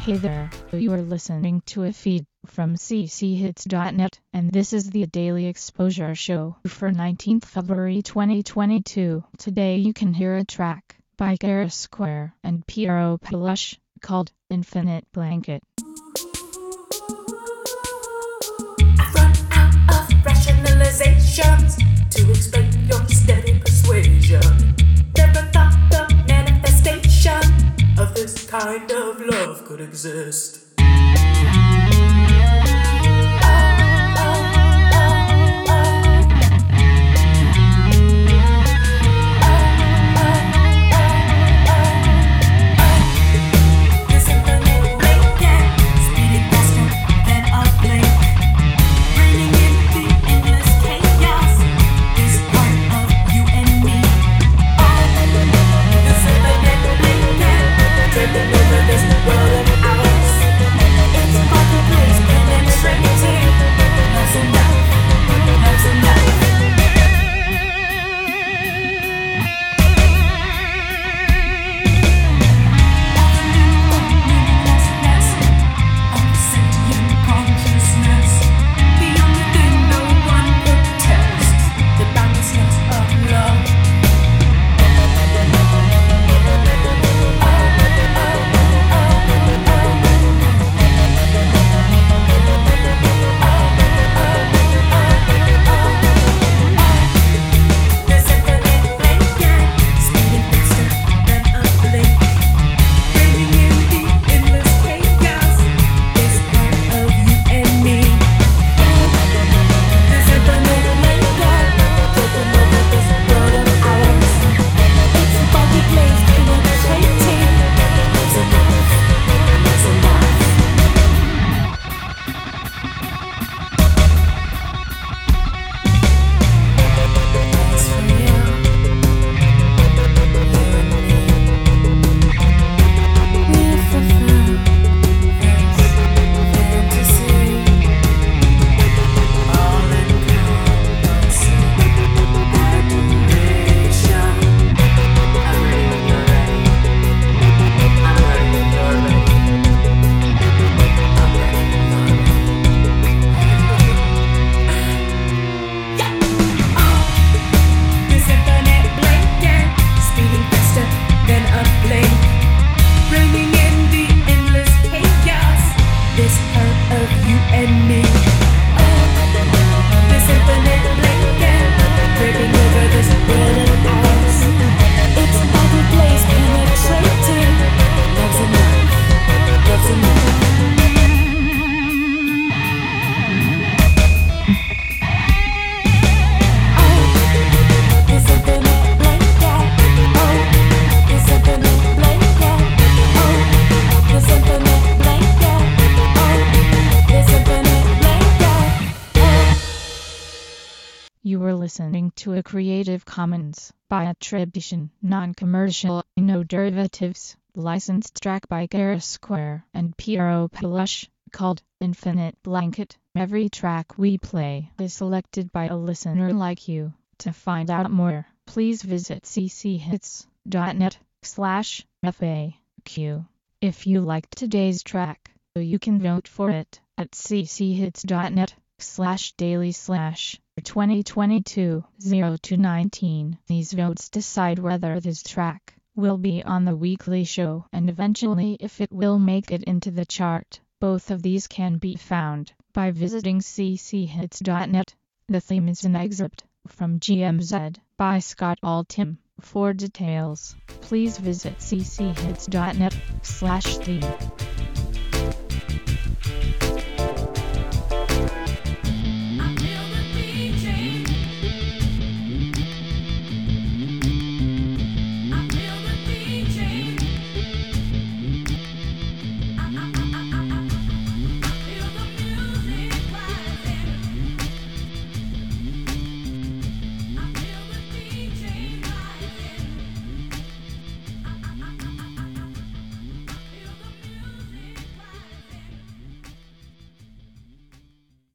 Hey there, you are listening to a feed from cchits.net, and this is the Daily Exposure Show for 19th February 2022. Today you can hear a track by Gareth Square and Piero Palush called Infinite Blanket. I've run out of rationalizations to explain your steady persuasion. Never thought the manifestation of this kind of love could exist. You were listening to a Creative Commons by attribution, non-commercial, no derivatives, licensed track by Gareth Square and Piero Palush called Infinite Blanket. Every track we play is selected by a listener like you. To find out more, please visit cchits.net/FAQ. If you liked today's track, you can vote for it at cchits.net/daily/2022-02-19. These votes decide whether this track will be on the weekly show and eventually if it will make it into the chart. Both of these can be found by visiting cchits.net. The theme is an excerpt from GMZ by Scott Altham. For details, please visit cchits.net/theme.